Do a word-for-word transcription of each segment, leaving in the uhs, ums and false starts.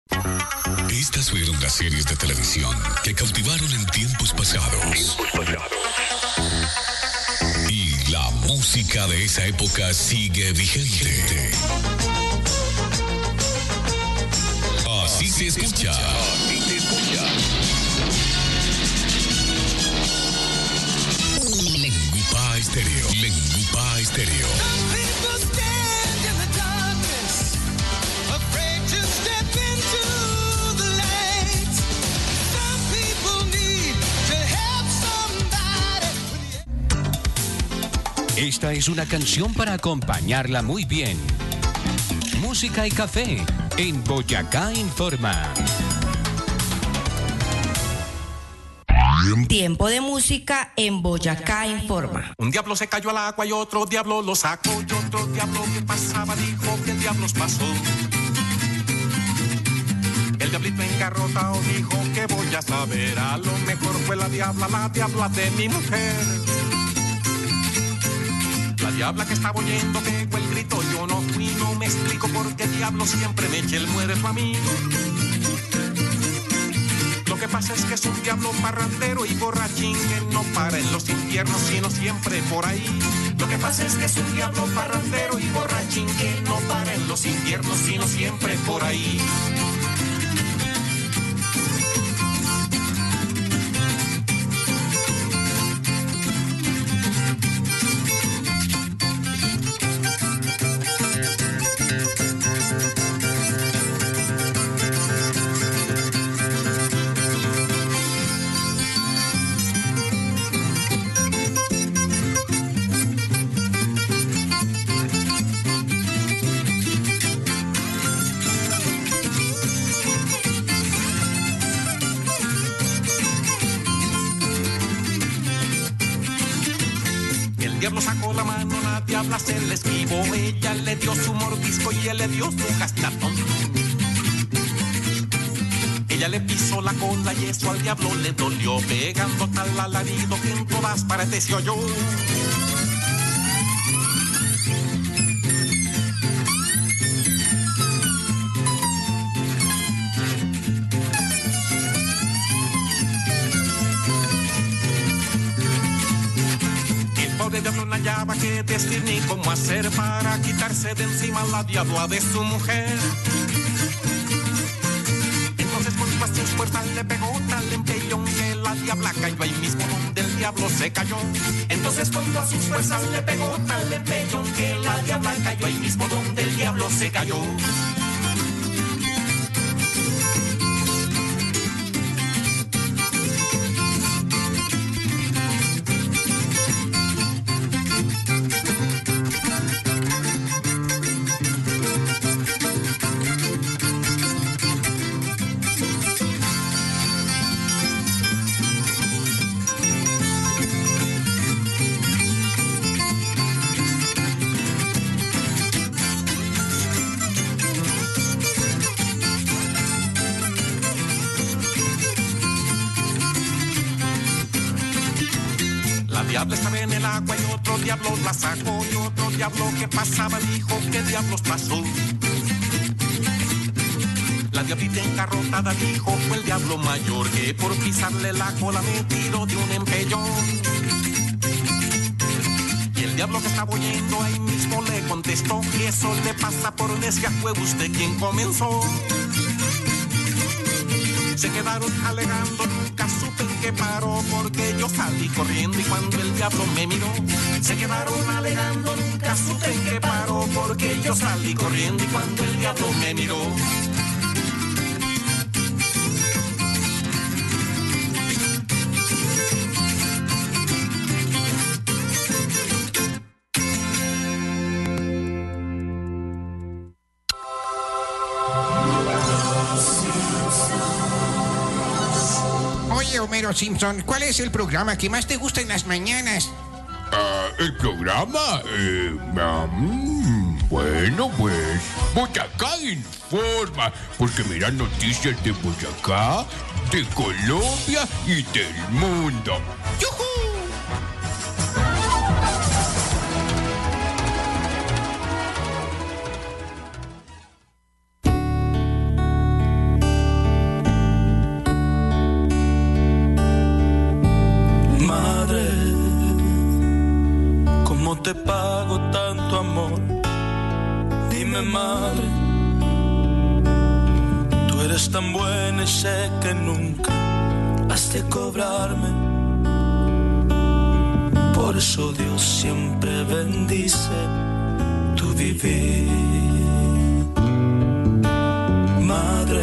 Estas fueron las series de televisión que cautivaron en tiempos pasados. Tiempos pasados. Y la música de esa época sigue vigente. Así se escucha. Así se escucha. Lengupa Estéreo. Lengupa Estéreo. Esta es una canción para acompañarla muy bien. Música y café en Boyacá Informa. Tiempo de música en Boyacá Informa. Un diablo se cayó al agua y otro diablo lo sacó. Y otro diablo que pasaba dijo que el diablo pasó. El diablito engarrotado dijo que voy a saber. A lo mejor fue la diabla, la diabla de mi mujer. La diabla que estaba oyendo pegó el grito. Yo no fui, no me explico por qué diablo siempre me echa el muerto a mí. Lo que pasa es que es un diablo parrandero y borrachín que no para en los infiernos sino siempre por ahí. Lo que pasa es que es un diablo parrandero y borrachín que no para en los infiernos sino siempre por ahí. El diablo sacó la mano, la diabla se le esquivó. Ella le dio su mordisco y él le dio su gastapón. Ella le pisó la cola y eso al diablo le dolió, pegando tal alarido que en todas partes se oyó. El diablo no hallaba qué decir ni cómo hacer para quitarse de encima la diabla de su mujer. Entonces con todas sus fuerzas le pegó tal empellón que la diabla cayó ahí mismo donde el diablo se cayó. Entonces con todas sus fuerzas le pegó tal empellón que la diabla cayó ahí mismo donde el diablo se cayó. Diablo estaba en el agua y otro diablo la sacó. Y otro diablo que pasaba dijo que diablos pasó. La diablita encarrotada dijo fue el diablo mayor que por pisarle la cola me tiró de un empellón. Y el diablo que estaba oyendo ahí mismo le contestó y eso le pasa por necia, fue usted quien comenzó. Se quedaron alegando, nunca supe en qué paró, porque yo salí corriendo y cuando el diablo me miró. Se quedaron alegando, nunca supe en qué paró, porque yo salí corriendo y cuando el diablo me miró. Homero Simpson, ¿cuál es el programa que más te gusta en las mañanas? Uh, ¿El programa? Eh, um, bueno, pues Boyacá Informa, porque miran noticias de Boyacá, de Colombia y del mundo. ¡Yujú! eres tan buena y sé que nunca has de cobrarme. Por eso Dios siempre bendice tu vivir. Madre,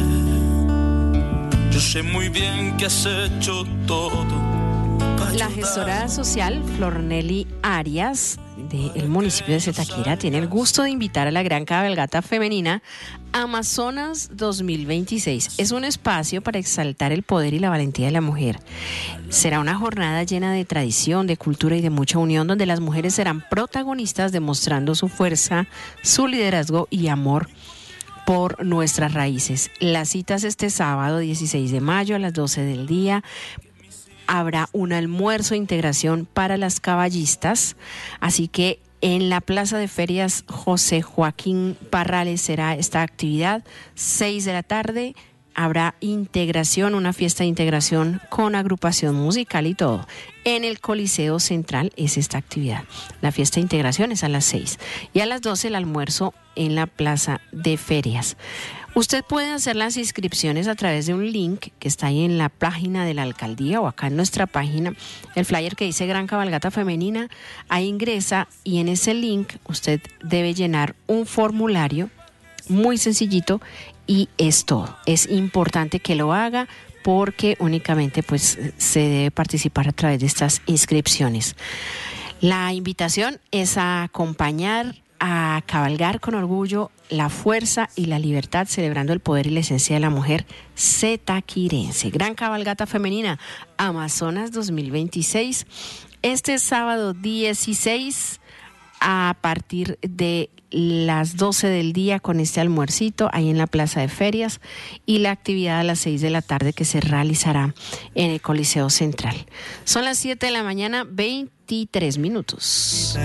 yo sé muy bien que has hecho todo. La gestora social Flornelly Arias del municipio de Zipaquirá tiene el gusto de invitar a la gran cabalgata femenina Amazonas dos mil veintiséis. Es un espacio para exaltar el poder y la valentía de la mujer. Será una jornada llena de tradición, de cultura y de mucha unión, donde las mujeres serán protagonistas demostrando su fuerza, su liderazgo y amor por nuestras raíces. Las citas este sábado dieciséis de mayo a las doce del día. Habrá un almuerzo de integración para las caballistas, así que en la Plaza de Ferias José Joaquín Parrales será esta actividad, seis de la tarde. Habrá integración, una fiesta de integración con agrupación musical y todo. En el Coliseo Central es esta actividad. La fiesta de integración es a las seis. Y a las doce el almuerzo en la Plaza de Ferias. Usted puede hacer las inscripciones a través de un link que está ahí en la página de la alcaldía o acá en nuestra página, el flyer que dice Gran Cabalgata Femenina. Ahí ingresa y en ese link usted debe llenar un formulario muy sencillito y es todo. Es importante que lo haga porque únicamente pues se debe participar a través de estas inscripciones. La invitación es a acompañar, a cabalgar con orgullo la fuerza y la libertad, celebrando el poder y la esencia de la mujer zipaquirense. Gran cabalgata femenina Amazonas dos mil veintiséis, este sábado dieciséis a partir de las doce del día con este almuercito ahí en la Plaza de Ferias y la actividad a las seis de la tarde que se realizará en el Coliseo Central. Son las siete de la mañana, veintitrés minutos.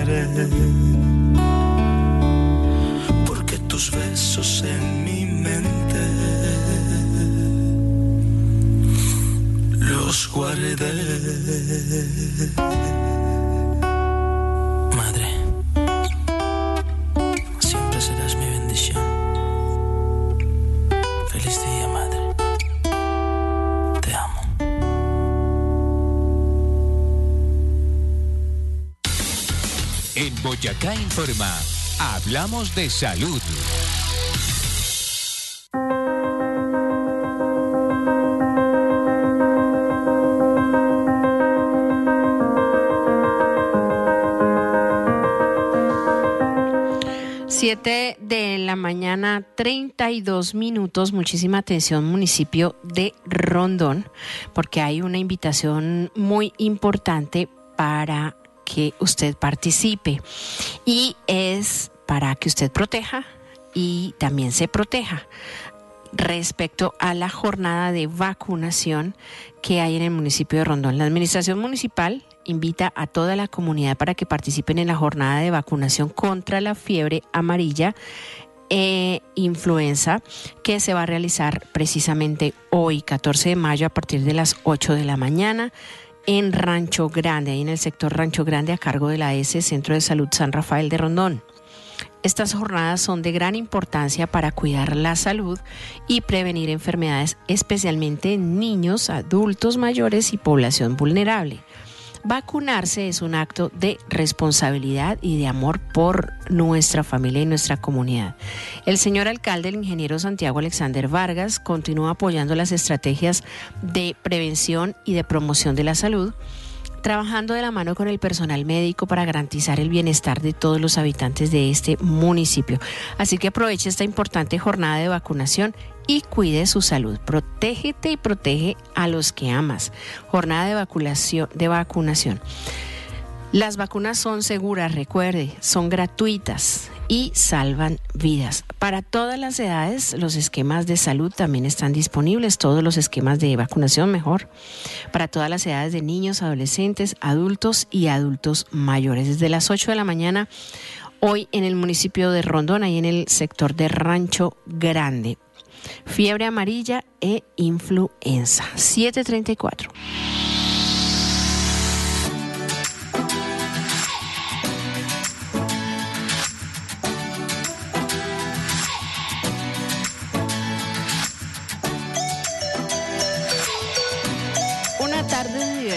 Porque tus besos en mi mente los guardé. Madre, siempre serás mi bendición. Feliz día, madre. Te amo. En Boyacá Informa, hablamos de salud. siete de la mañana, treinta y dos minutos. Muchísima atención, municipio de Rondón, porque hay una invitación muy importante para que usted participe y es para que usted proteja y también se proteja respecto a la jornada de vacunación que hay en el municipio de Rondón. La administración municipal invita a toda la comunidad para que participen en la jornada de vacunación contra la fiebre amarilla e influenza que se va a realizar precisamente hoy, catorce de mayo, a partir de las ocho de la mañana en Rancho Grande, ahí en el sector Rancho Grande, a cargo de la A S, Centro de Salud San Rafael de Rondón. Estas jornadas son de gran importancia para cuidar la salud y prevenir enfermedades, especialmente en niños, adultos mayores y población vulnerable. Vacunarse es un acto de responsabilidad y de amor por nuestra familia y nuestra comunidad. El señor alcalde, el ingeniero Santiago Alexander Vargas, continúa apoyando las estrategias de prevención y de promoción de la salud, trabajando de la mano con el personal médico para garantizar el bienestar de todos los habitantes de este municipio. Así que aproveche esta importante jornada de vacunación y cuide su salud. Protégete y protege a los que amas. Jornada de vacunación, de vacunación. Las vacunas son seguras, recuerde, son gratuitas y salvan vidas. Para todas las edades, los esquemas de salud también están disponibles, todos los esquemas de vacunación mejor, para todas las edades de niños, adolescentes, adultos y adultos mayores. Desde las ocho de la mañana, hoy en el municipio de Rondón, ahí en el sector de Rancho Grande. Fiebre amarilla e influenza. siete treinta y cuatro.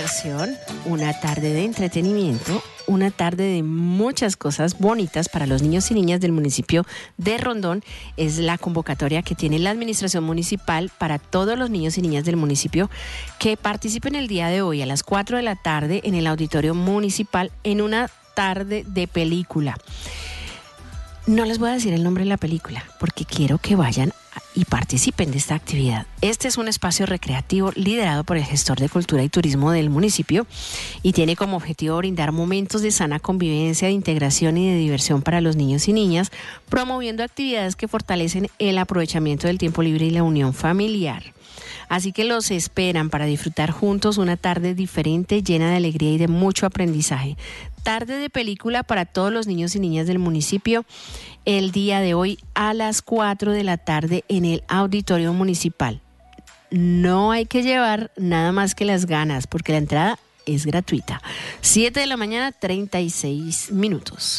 diversión, una tarde de entretenimiento, una tarde de muchas cosas bonitas para los niños y niñas del municipio de Rondón. Es la convocatoria que tiene la administración municipal para todos los niños y niñas del municipio que participen el día de hoy a las cuatro de la tarde en el auditorio municipal en una tarde de película. No les voy a decir el nombre de la película porque quiero que vayan y participen de esta actividad. Este es un espacio recreativo liderado por el gestor de Cultura y Turismo del municipio y tiene como objetivo brindar momentos de sana convivencia, de integración y de diversión para los niños y niñas, promoviendo actividades que fortalecen el aprovechamiento del tiempo libre y la unión familiar. Así que los esperan para disfrutar juntos una tarde diferente, llena de alegría y de mucho aprendizaje. Tarde de película para todos los niños y niñas del municipio el día de hoy a las cuatro de la tarde en el auditorio municipal. No hay que llevar nada más que las ganas porque la entrada es gratuita. siete de la mañana, treinta y seis minutos.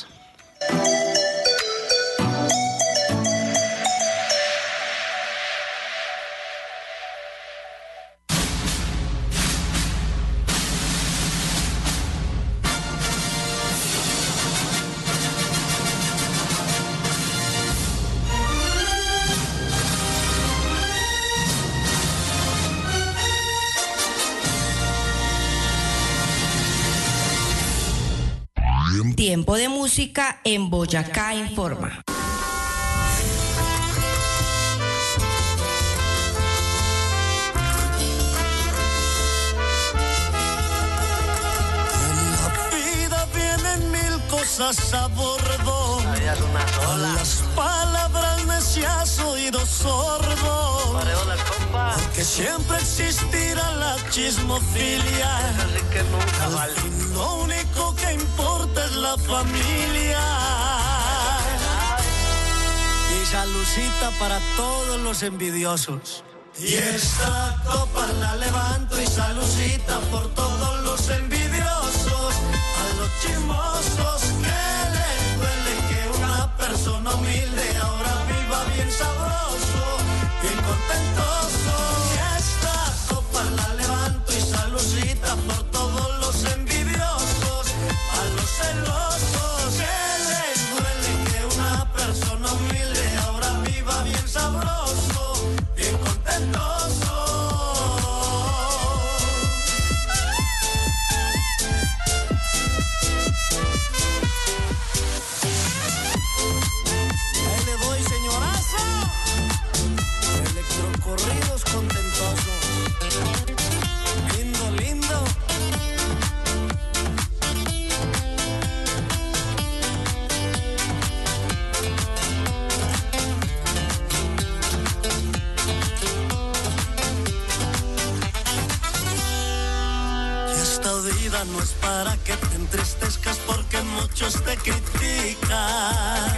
Tiempo de música en Boyacá Informa. Cosas a bordo, las palabras necias oídos sordos, porque siempre existirá la chismofilia, al fin lo único que importa es la familia. Y salucita para todos los envidiosos. Y esta copa la levanto y salucita por todos los envidiosos, a los chismosos que les duele que una persona humilde ahora viva bien sabroso, bien contentoso. Y esta copa la levanto y salucita por todos los envidiosos, a los celosos que les duele que una persona humilde ahora viva bien sabroso, bien contentoso. Ahí le doy, señorazo. Electrocorridos contentosos. Lindo, lindo. Esta vida no es para que te entristezcas porque muchos te critican.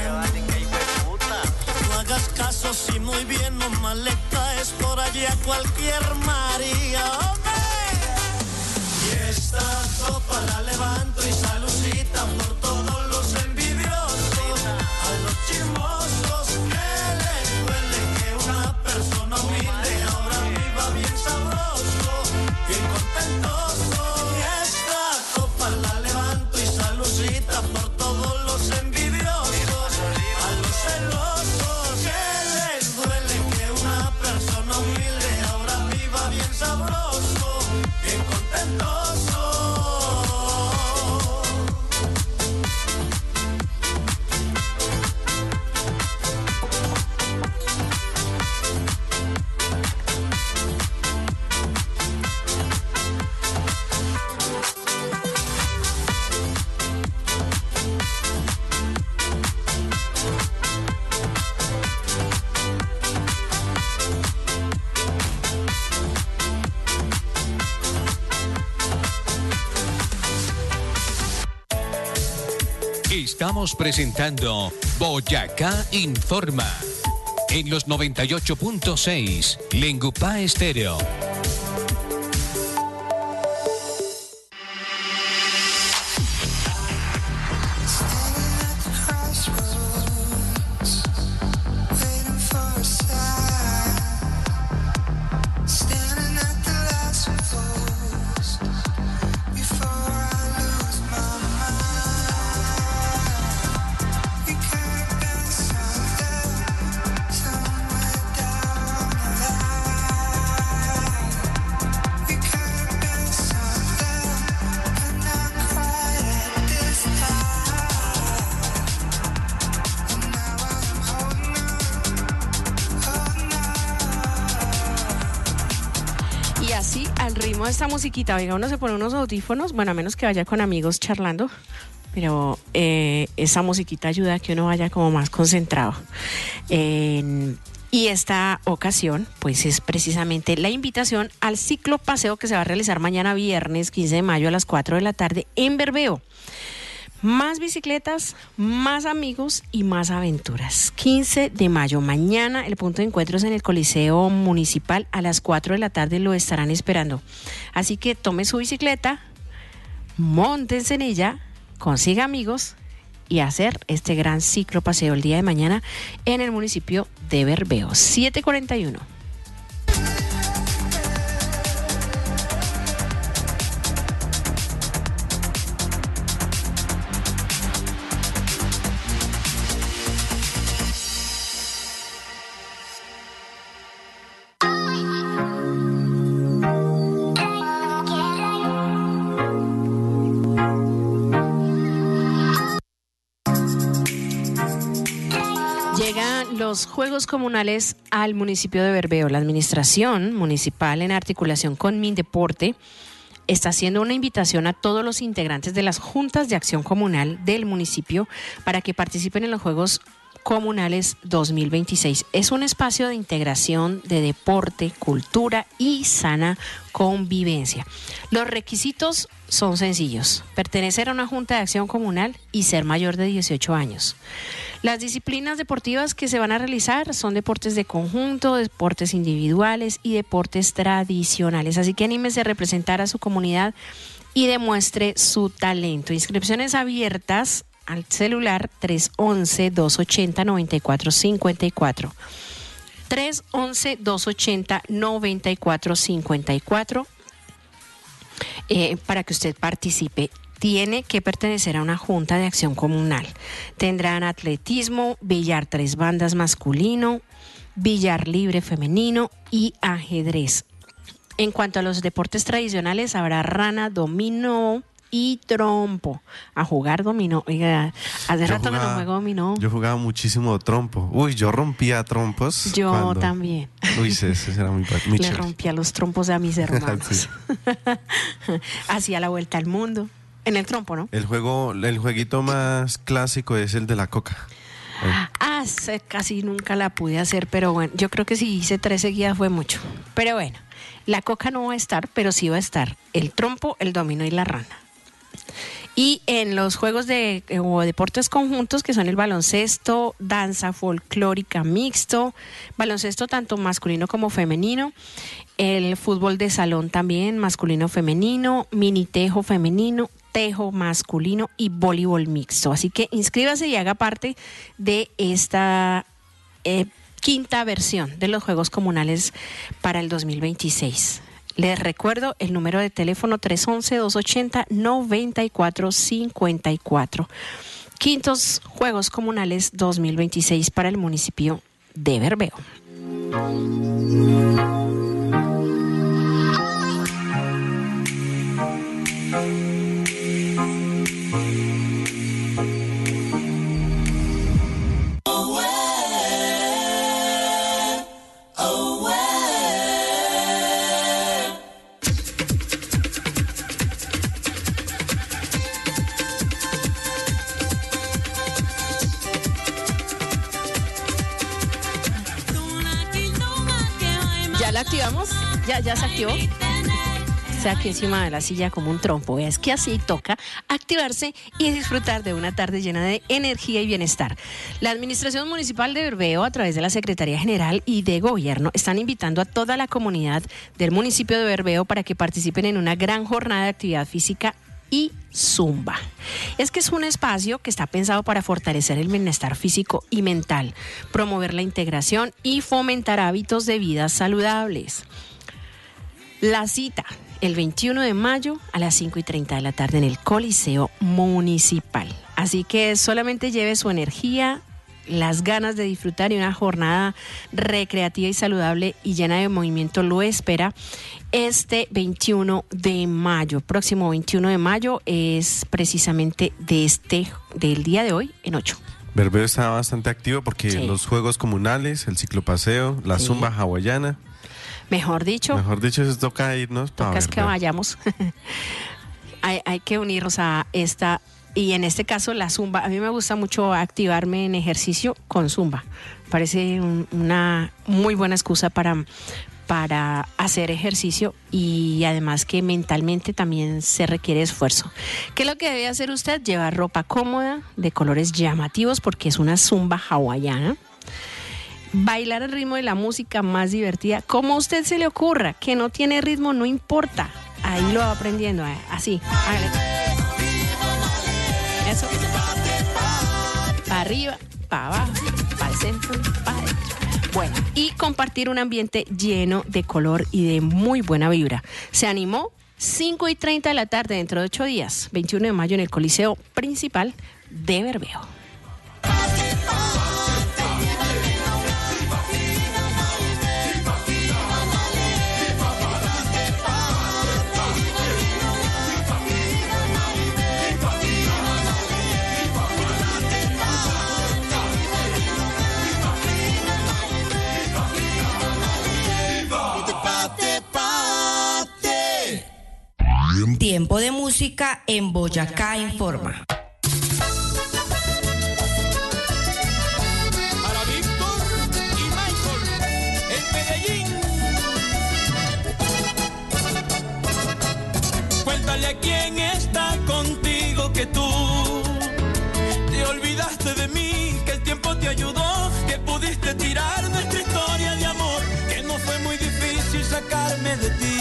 No hagas caso si muy bien o mal le caes por allí a cualquier María, hombre. Y esta copa la levanto y salucita por todos los envidiosos, a los chismosos que les duele que una persona humilde ahora viva bien sabroso, bien contentoso. Y esta copa la levanto y salucita por todos los envidiosos, a los celosos que les duele que una persona humilde ahora viva bien sabroso, bien contentoso. Estamos presentando Boyacá Informa en los noventa y ocho punto seis Lengupá Estéreo. Standing at the last post, Y así, al ritmo de esta musiquita, oiga, uno se pone unos audífonos, bueno, a menos que vaya con amigos charlando, pero eh, esa musiquita ayuda a que uno vaya como más concentrado. Eh, y esta ocasión, pues es precisamente la invitación al ciclo paseo que se va a realizar mañana viernes quince de mayo a las cuatro de la tarde en Bermeo. Más bicicletas, más amigos y más aventuras. quince de mayo, mañana el punto de encuentro es en el Coliseo Municipal. A las cuatro de la tarde lo estarán esperando. Así que tome su bicicleta, móntense en ella, consiga amigos y hacer este gran ciclo paseo el día de mañana en el municipio de Bermeo. siete cuarenta y uno. Los Juegos Comunales al municipio de Bermeo. La administración municipal, en articulación con Mindeporte, está haciendo una invitación a todos los integrantes de las juntas de acción comunal del municipio para que participen en los Juegos Comunales dos mil veintiséis. Es un espacio de integración de deporte, cultura y sana convivencia. Los requisitos son sencillos: pertenecer a una junta de acción comunal y ser mayor de dieciocho años. Las disciplinas deportivas que se van a realizar son deportes de conjunto, deportes individuales y deportes tradicionales. Así que anímese a representar a su comunidad y demuestre su talento. Inscripciones abiertas al celular tres once, dos ochenta, noventa y cuatro cincuenta y cuatro. tres once, dos ochenta, noventa y cuatro cincuenta y cuatro eh, para que usted participe. Tiene que pertenecer a una junta de acción comunal. Tendrán atletismo, billar tres bandas masculino, billar libre femenino y ajedrez. En cuanto a los deportes tradicionales, habrá rana, dominó y trompo. A jugar dominó. Oiga, hace Yo rato jugaba, que no juego dominó. Yo jugaba muchísimo trompo. Uy, yo rompía trompos. Yo cuando... también. Uy, ese, ese era muy, muy Le chévere. rompía los trompos a mis hermanos. Sí. Hacía la vuelta al mundo. En el trompo, ¿no? El juego, el jueguito más clásico es el de la coca. Ah, se- casi nunca la pude hacer, pero bueno, yo creo que si hice tres seguidas fue mucho. Pero bueno, la coca no va a estar, pero sí va a estar el trompo, el dominó y la rana. Y en los juegos de eh, o deportes conjuntos, que son el baloncesto, danza folclórica mixto, baloncesto tanto masculino como femenino, el fútbol de salón también masculino femenino, mini tejo femenino, tejo masculino y voleibol mixto. Así que inscríbase y haga parte de esta eh, quinta versión de los Juegos Comunales para el dos mil veintiséis. Les recuerdo el número de teléfono tres once, dos ochenta, noventa y cuatro cincuenta y cuatro. Quintos Juegos Comunales dos mil veintiséis para el municipio de Bermeo. ¿Ya la activamos? ¿Ya, ya se activó? O sea, aquí encima de la silla como un trompo. Es que así toca activarse y disfrutar de una tarde llena de energía y bienestar. La Administración Municipal de Bermeo, a través de la Secretaría General y de Gobierno, están invitando a toda la comunidad del municipio de Bermeo para que participen en una gran jornada de actividad física y zumba. Es que es un espacio que está pensado para fortalecer el bienestar físico y mental, promover la integración y fomentar hábitos de vida saludables. La cita, el veintiuno de mayo a las cinco y treinta de la tarde en el Coliseo Municipal. Así que solamente lleve su energía, las ganas de disfrutar, y una jornada recreativa y saludable y llena de movimiento lo espera este veintiuno de mayo. Próximo veintiuno de mayo es precisamente de este, del día de hoy en ocho. Bermeo está bastante activo porque Sí. los juegos comunales, el ciclopaseo, la Sí. zumba hawaiana. Mejor dicho. Mejor dicho, eso toca irnos para Toca es que vayamos. hay, hay que unirnos a esta, y en este caso la zumba. A mí me gusta mucho activarme en ejercicio con zumba. Parece un, una muy buena excusa para, para hacer ejercicio, y además que mentalmente también se requiere esfuerzo. ¿Qué es lo que debe hacer usted? Llevar ropa cómoda, de colores llamativos, porque es una zumba hawaiana. Bailar al ritmo de la música más divertida, como a usted se le ocurra. Que no tiene ritmo, no importa. Ahí lo va aprendiendo, eh. Así, hágale. Eso. Para arriba, para abajo, para el centro, para adentro. Bueno, y compartir un ambiente lleno de color y de muy buena vibra. ¿Se animó? cinco y treinta de la tarde, dentro de ocho días, veintiuno de mayo, en el Coliseo Principal de Bermeo. Tiempo de música en Boyacá Informa. Para Víctor y Michael en Medellín. Cuéntale a quién está contigo que tú te olvidaste de mí, que el tiempo te ayudó, que pudiste tirar nuestra historia de amor, que no fue muy difícil sacarme de ti.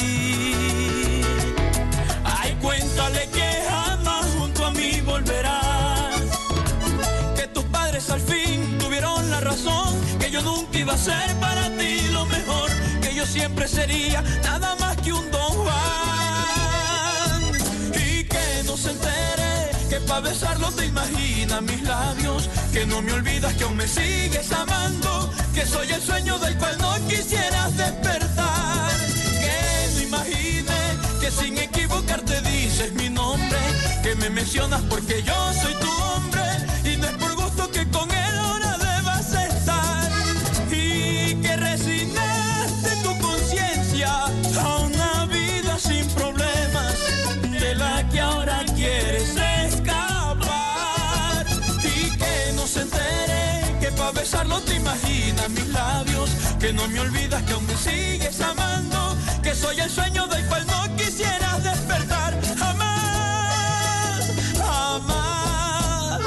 Cuéntale que jamás junto a mí volverás, que tus padres al fin tuvieron la razón, que yo nunca iba a ser para ti lo mejor, que yo siempre sería nada más que un don Juan, y que no se entere que pa' besarlo te imaginas mis labios, que no me olvidas que aún me sigues amando, que soy el sueño del cual no quisieras despertar, que no imagines que sin equivocarte dices mi nombre, que me mencionas porque yo soy tu hombre, y no es por gusto que con él ahora debas estar, y que resignaste tu conciencia a una vida sin problemas, de la que ahora quieres escapar, y que no se entere que pa' besarlo te imaginas mis labios, que no me olvidas que aún me sigues amando, que soy el sueño del cual no quisieras despertar jamás, jamás.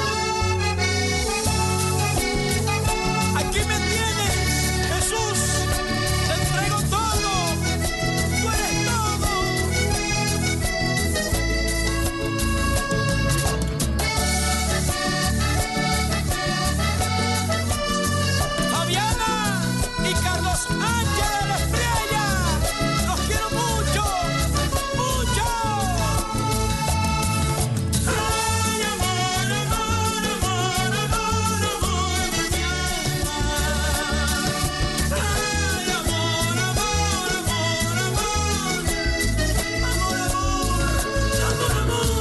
Aquí me tienes, Jesús, te entrego todo, tú eres todo. Fabiana y Carlos Ángel Estrella, los quiero mucho, mucho. Ay, amor, amor, amor, amor, amor, mañana. Ay, amor, amor, amor, amor, amor, amor, amor,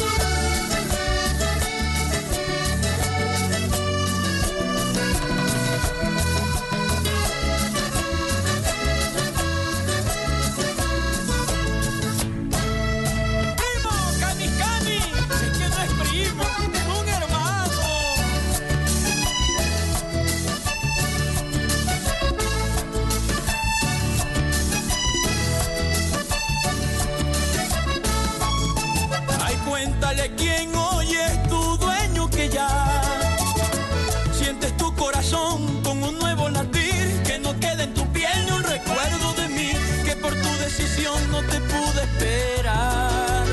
Primo, Cani Cani, es que no es primo, es un hermano. Ay, cuéntale quién hoy es tu dueño, que ya sientes tu corazón con un nuevo latir, que no quede en tu piel ni un recuerdo de mí, que por tu decisión no te pude esperar.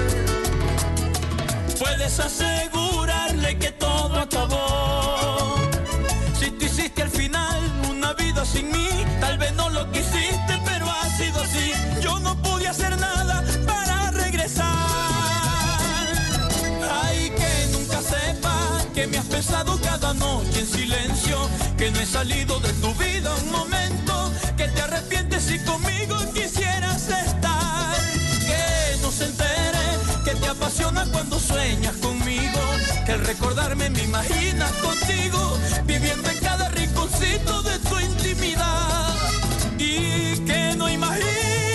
Puedes asegurarle que todo acabó. Si tú hiciste al final una vida sin mí, tal vez no lo quisiste, pero ha sido así. Yo no pude hacer nada para regresar. Ay, que nunca sepa que me has pensado cada noche en silencio, que no he salido de tu vida un momento, que te arrepientes y conmigo quisieras estar, que no se entere que te apasiona cuando sueñas conmigo, que al recordarme me imaginas contigo, viviendo en cada rinconcito de tu intimidad, y que no imaginas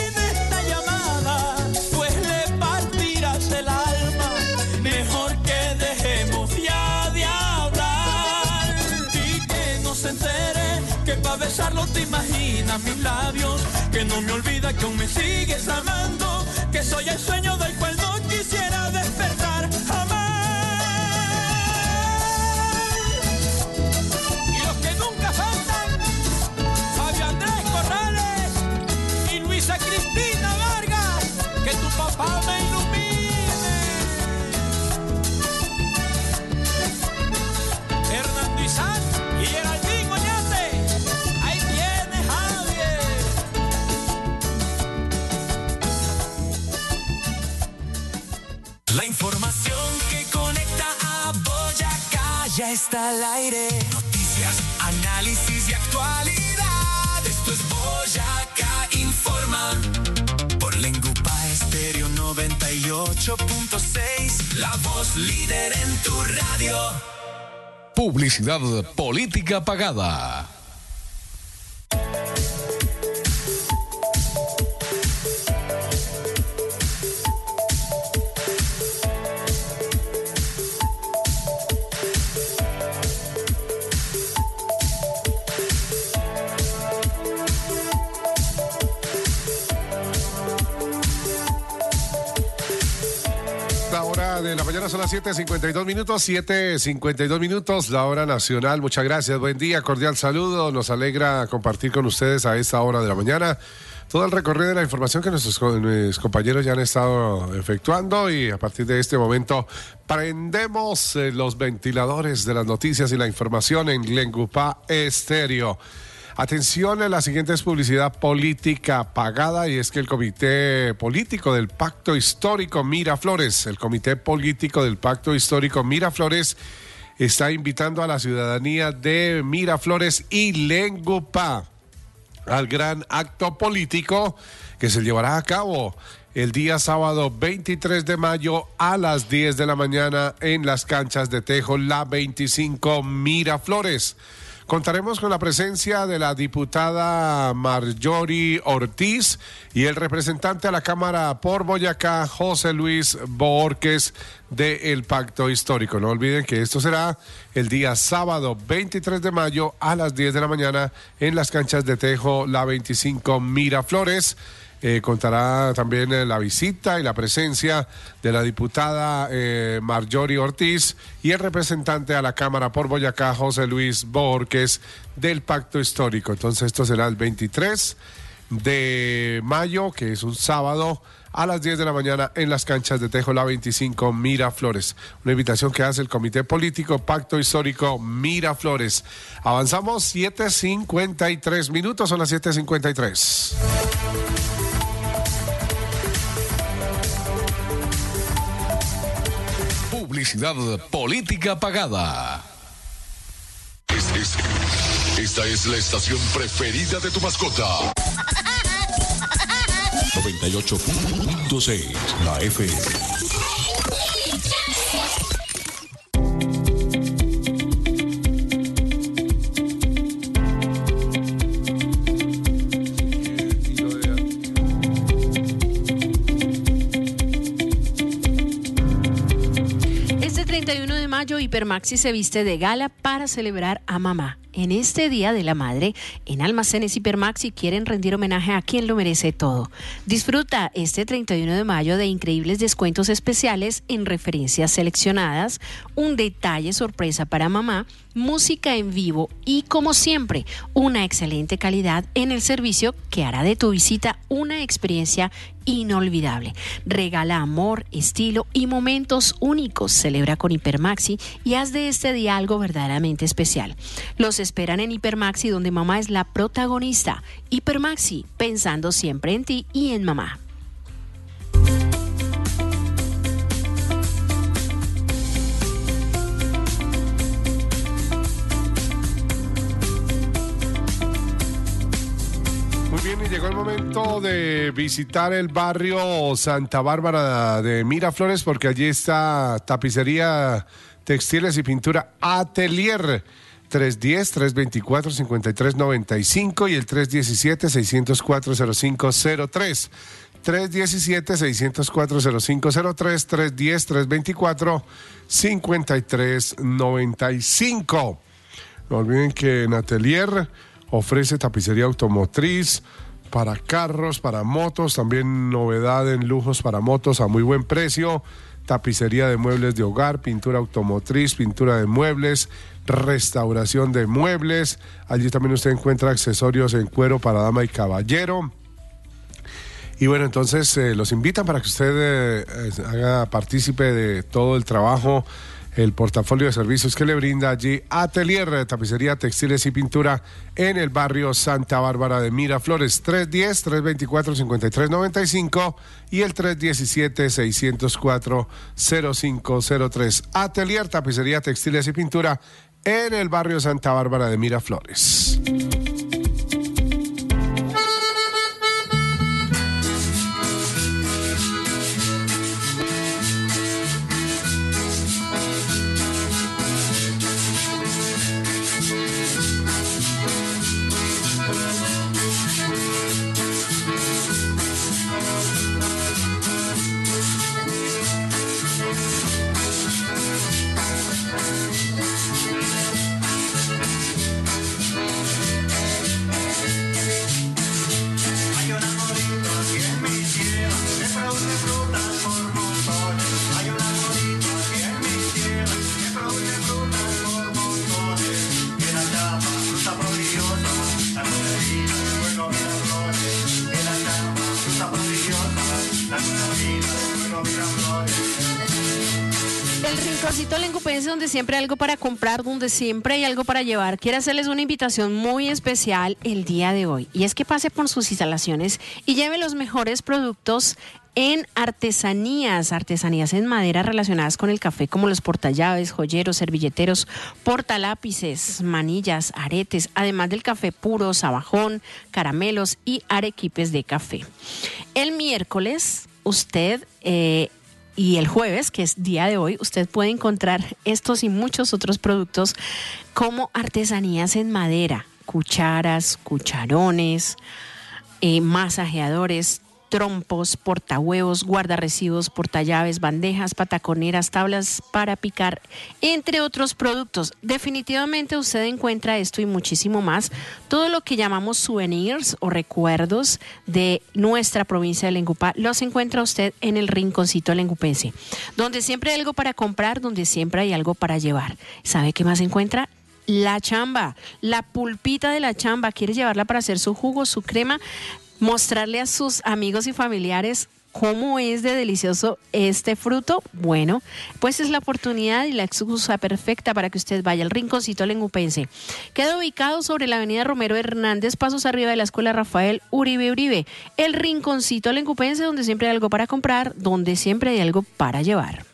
besarlo te imaginas mis labios, que no me olvida que aún me sigues amando, que soy el sueño del cual no quisiera despertar jamás. Y los que nunca faltan, Fabio Andrés Corrales y Luisa Cristina Vargas, que tu papá me ilumine. Hernando Isaac y Geraldine Oñate, ahí tienes, Javier. La información que conecta a Boyacá ya está al aire. Noticias, análisis y actualidad. Esto es Boyacá Informa. Por Lengupa Estéreo noventa y ocho punto seis. La voz líder en tu radio. Publicidad política pagada. La hora de la mañana son las siete cincuenta y dos minutos, siete cincuenta y dos minutos, la hora nacional. Muchas gracias, buen día, cordial saludo. Nos alegra compartir con ustedes a esta hora de la mañana todo el recorrido de la información que nuestros mis compañeros ya han estado efectuando, y a partir de este momento prendemos eh, los ventiladores de las noticias y la información en Lengupa Estéreo. Atención, la siguiente es publicidad política pagada, y es que el Comité Político del Pacto Histórico Miraflores, el Comité Político del Pacto Histórico Miraflores está invitando a la ciudadanía de Miraflores y Lengupa al gran acto político que se llevará a cabo el día sábado veintitrés de mayo a las diez de la mañana en las canchas de tejo La veinticinco Miraflores. Contaremos con la presencia de la diputada Marjorie Ortiz y el representante a la Cámara por Boyacá, José Luis Borges, del Pacto Histórico. No olviden que esto será el día sábado veintitrés de mayo a las diez de la mañana en las canchas de tejo La veinticinco Miraflores. Eh, contará también eh, la visita y la presencia de la diputada eh, Marjorie Ortiz y el representante a la Cámara por Boyacá, José Luis Borges, del Pacto Histórico. Entonces esto será el veintitrés de mayo, que es un sábado, a las diez de la mañana en las canchas de tejo La veinticinco Miraflores. Una invitación que hace el Comité Político Pacto Histórico Miraflores. Avanzamos, siete cincuenta y tres minutos, son las siete cincuenta y tres. Publicidad política pagada. Es, es, esta es la estación preferida de tu mascota. noventa y ocho punto seis, la F M. treinta y uno de mayo, Hipermaxi se viste de gala para celebrar a mamá. En este Día de la Madre, en Almacenes Hipermaxi quieren rendir homenaje a quien lo merece todo. Disfruta este treinta y uno de mayo de increíbles descuentos especiales en referencias seleccionadas, un detalle sorpresa para mamá, música en vivo y, como siempre, una excelente calidad en el servicio que hará de tu visita una experiencia inolvidable. Regala amor, estilo y momentos únicos. Celebra con Hipermaxi y haz de este día algo verdaderamente especial. Los esperan en Hipermaxi, donde mamá es la protagonista. Hipermaxi, pensando siempre en ti y en mamá. Muy bien, y llegó el momento de visitar el barrio Santa Bárbara de Miraflores, porque allí está Tapicería, Textiles y Pintura Atelier. tres uno cero, tres dos cuatro, cinco tres nueve cinco y el tres uno siete, seis cero cuatro, cero cinco cero tres. tres uno siete, seis cero cuatro, cero cinco cero tres, tres uno cero, tres dos cuatro, cinco tres nueve cinco. No olviden que en Atelier ofrece tapicería automotriz para carros, para motos, también novedad en lujos para motos a muy buen precio, tapicería de muebles de hogar, pintura automotriz, pintura de muebles, restauración de muebles. Allí también usted encuentra accesorios en cuero para dama y caballero. Y bueno, entonces eh, los invitan para que usted eh, haga partícipe de todo el trabajo, el portafolio de servicios que le brinda allí Atelier de Tapicería, Textiles y Pintura en el barrio Santa Bárbara de Miraflores. Tres uno cero, tres veinticuatro, cincuenta y tres noventa y cinco y el tres diecisiete, seiscientos cuatro, cero cinco cero tres. Atelier, Tapicería, Textiles y Pintura en el barrio Santa Bárbara de Miraflores. El rinconcito lengupense, donde siempre hay algo para comprar, donde siempre hay algo para llevar. Quiero hacerles una invitación muy especial el día de hoy, y es que pase por sus instalaciones y lleve los mejores productos en artesanías, artesanías en madera relacionadas con el café, como los portallaves, joyeros, servilleteros, portalápices, manillas, aretes, además del café puro, sabajón, caramelos y arequipes de café. El miércoles, usted... Eh, Y el jueves, que es día de hoy, usted puede encontrar estos y muchos otros productos como artesanías en madera, cucharas, cucharones, eh, masajeadores, trompos, portahuevos, guardarrecibos, portallaves, bandejas, pataconeras, tablas para picar, entre otros productos. Definitivamente usted encuentra esto y muchísimo más, todo lo que llamamos souvenirs o recuerdos de nuestra provincia de Lengupá, los encuentra usted en el rinconcito lengupense, donde siempre hay algo para comprar, donde siempre hay algo para llevar. ¿Sabe qué más encuentra? La chamba, la pulpita de la chamba. ¿Quiere llevarla para hacer su jugo, su crema? Mostrarle a sus amigos y familiares cómo es de delicioso este fruto. Bueno, pues es la oportunidad y la excusa perfecta para que usted vaya al rinconcito lengupense. Queda ubicado sobre la avenida Romero Hernández, pasos arriba de la escuela Rafael Uribe Uribe. El rinconcito lengupense, donde siempre hay algo para comprar, donde siempre hay algo para llevar.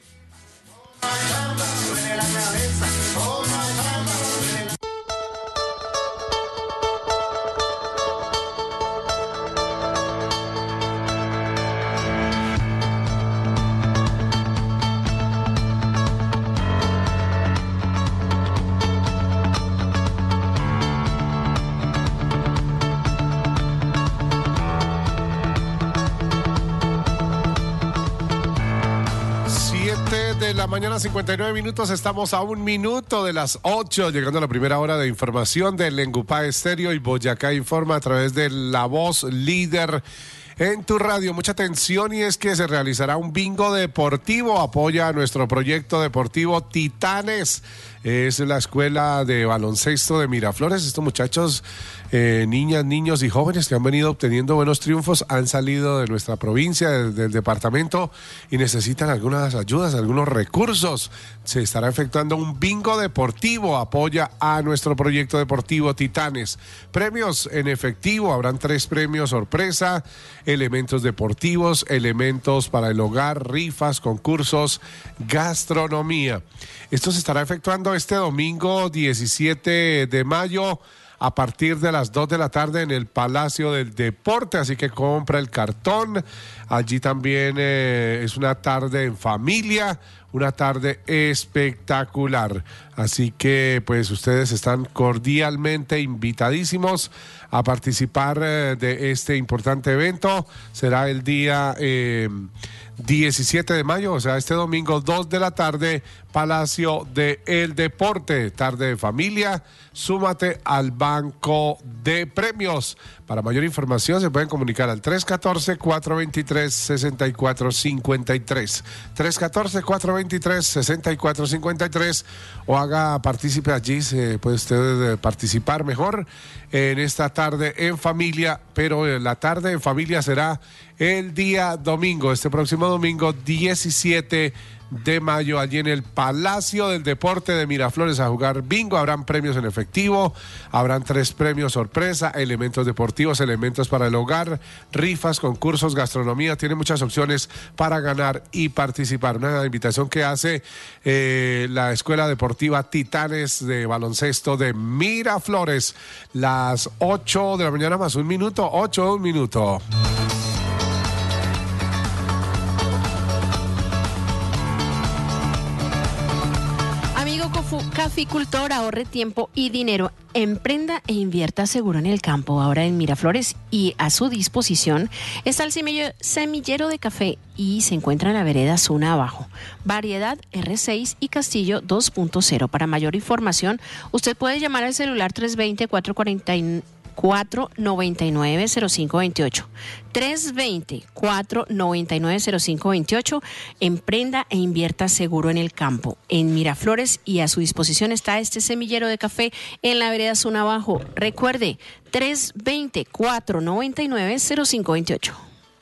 De la mañana, cincuenta y nueve minutos, estamos a un minuto de las ocho, llegando a la primera hora de información de Lengupá Estéreo y Boyacá Informa a través de La Voz Líder en tu radio. Mucha atención, y es que se realizará un bingo deportivo. Apoya a nuestro proyecto deportivo Titanes. Es la escuela de baloncesto de Miraflores. Estos muchachos, eh, niñas, niños y jóvenes que han venido obteniendo buenos triunfos, han salido de nuestra provincia, del, del departamento, y necesitan algunas ayudas, algunos recursos. Se estará efectuando un bingo deportivo. Apoya a nuestro proyecto deportivo Titanes. Premios en efectivo, habrán tres premios sorpresa, elementos deportivos, elementos para el hogar, rifas, concursos, gastronomía. Esto se estará efectuando este domingo diecisiete de mayo a partir de las dos de la tarde en el Palacio del Deporte, así que compra el cartón. Allí también eh, es una tarde en familia, una tarde espectacular. Así que pues ustedes están cordialmente invitadísimos a participar eh, de este importante evento. Será el día eh, diecisiete de mayo, o sea, este domingo, dos de la tarde, Palacio de El Deporte, tarde de familia. Súmate al banco de premios. Para mayor información se pueden comunicar al tres uno cuatro, cuatro dos tres, seis cuatro cinco tres. tres uno cuatro, cuatro dos tres, seis cuatro cinco tres o haga partícipe allí, se puede usted participar mejor en esta tarde en familia, pero la tarde en familia será el día domingo, este próximo domingo diecisiete de mayo, allí en el Palacio del Deporte de Miraflores, a jugar bingo. Habrán premios en efectivo, habrán tres premios sorpresa, elementos deportivos, elementos para el hogar, rifas, concursos, gastronomía. Tiene muchas opciones para ganar y participar. Una invitación que hace eh, la Escuela Deportiva Titanes de Baloncesto de Miraflores. Las ocho de la mañana más un minuto, ocho, un minuto. Caficultor, ahorre tiempo y dinero, emprenda e invierta seguro en el campo. Ahora en Miraflores, y a su disposición está el semillero de café y se encuentra en la vereda Zona Abajo. Variedad R seis y Castillo dos punto cero. Para mayor información, usted puede llamar al celular tres dos cero, cuatro cuatro nueve, cuatro nueve nueve, cero cinco dos ocho. tres dos cero, cuatro nueve nueve, cero cinco dos ocho. Emprenda e invierta seguro en el campo. En Miraflores, y a su disposición está este semillero de café en la vereda Zona Abajo. Recuerde, tres dos cero, cuatro nueve nueve, cero cinco dos ocho.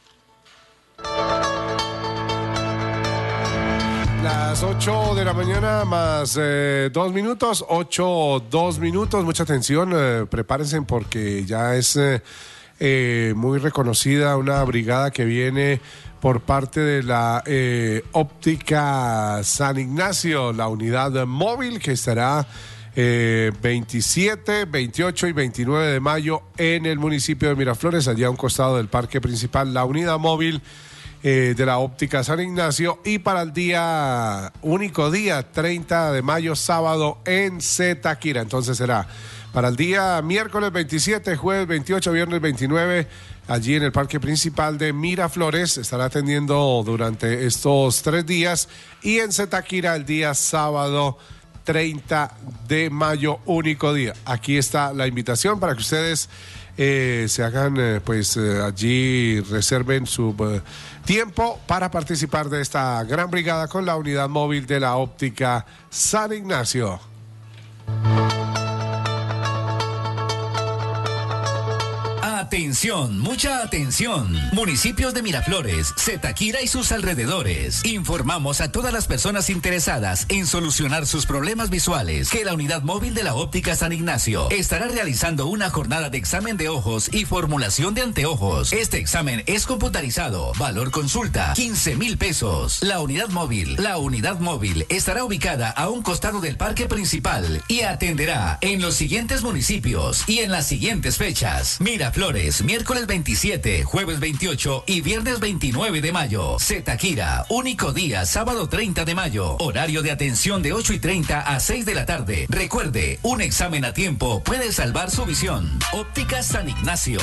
Las ocho de la mañana más eh, dos minutos, ocho, dos minutos. Mucha atención, eh, prepárense porque ya es eh, eh, muy reconocida una brigada que viene por parte de la eh, óptica San Ignacio, la unidad móvil que estará eh, veintisiete, veintiocho y veintinueve de mayo en el municipio de Miraflores, allá a un costado del parque principal, la unidad móvil Eh, de la óptica San Ignacio. Y para el día, único día, treinta de mayo, sábado, en Zetaquira. Entonces será para el día miércoles veintisiete, jueves veintiocho, viernes veintinueve, allí en el parque principal de Miraflores. Estará atendiendo durante estos tres días. Y en Zetaquira el día sábado treinta de mayo, único día. Aquí está la invitación para que ustedes eh, se hagan, eh, pues eh, allí reserven su eh, tiempo para participar de esta gran brigada con la unidad móvil de la óptica San Ignacio. Atención, mucha atención. Municipios de Miraflores, Zetaquira y sus alrededores. Informamos a todas las personas interesadas en solucionar sus problemas visuales que la unidad móvil de la óptica San Ignacio estará realizando una jornada de examen de ojos y formulación de anteojos. Este examen es computarizado. Valor consulta, quince mil pesos. La unidad móvil, la unidad móvil estará ubicada a un costado del parque principal y atenderá en los siguientes municipios y en las siguientes fechas. Miraflores, miércoles veintisiete, jueves veintiocho y viernes veintinueve de mayo. Zetaquira, único día, sábado treinta de mayo. Horario de atención de ocho y treinta a seis de la tarde. Recuerde, un examen a tiempo puede salvar su visión. Óptica San Ignacio.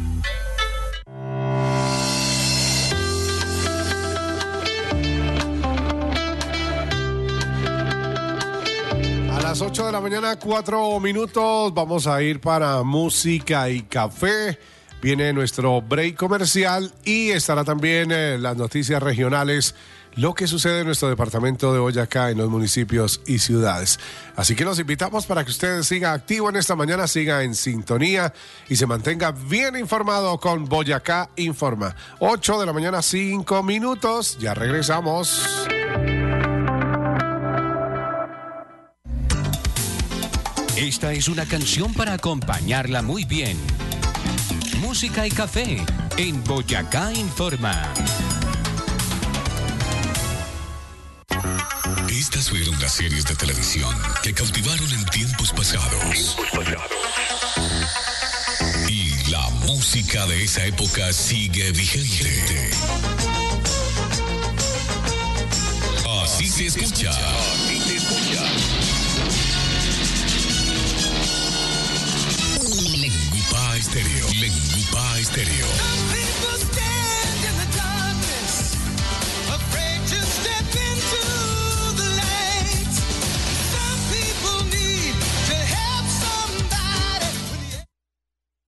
A las ocho de la mañana, cuatro minutos, vamos a ir para música y café. Viene nuestro break comercial y estará también eh, las noticias regionales, lo que sucede en nuestro departamento de Boyacá, en los municipios y ciudades. Así que los invitamos para que usted siga activo en esta mañana, siga en sintonía y se mantenga bien informado con Boyacá Informa. ocho de la mañana, cinco minutos, ya regresamos. Esta es una canción para acompañarla muy bien. Música y café en Boyacá Informa. Estas fueron las series de televisión que cautivaron en tiempos pasados. Y la música de esa época sigue vigente. Así Así se escucha. Así se escucha. Lengupa Estéreo. Lengupa Estéreo.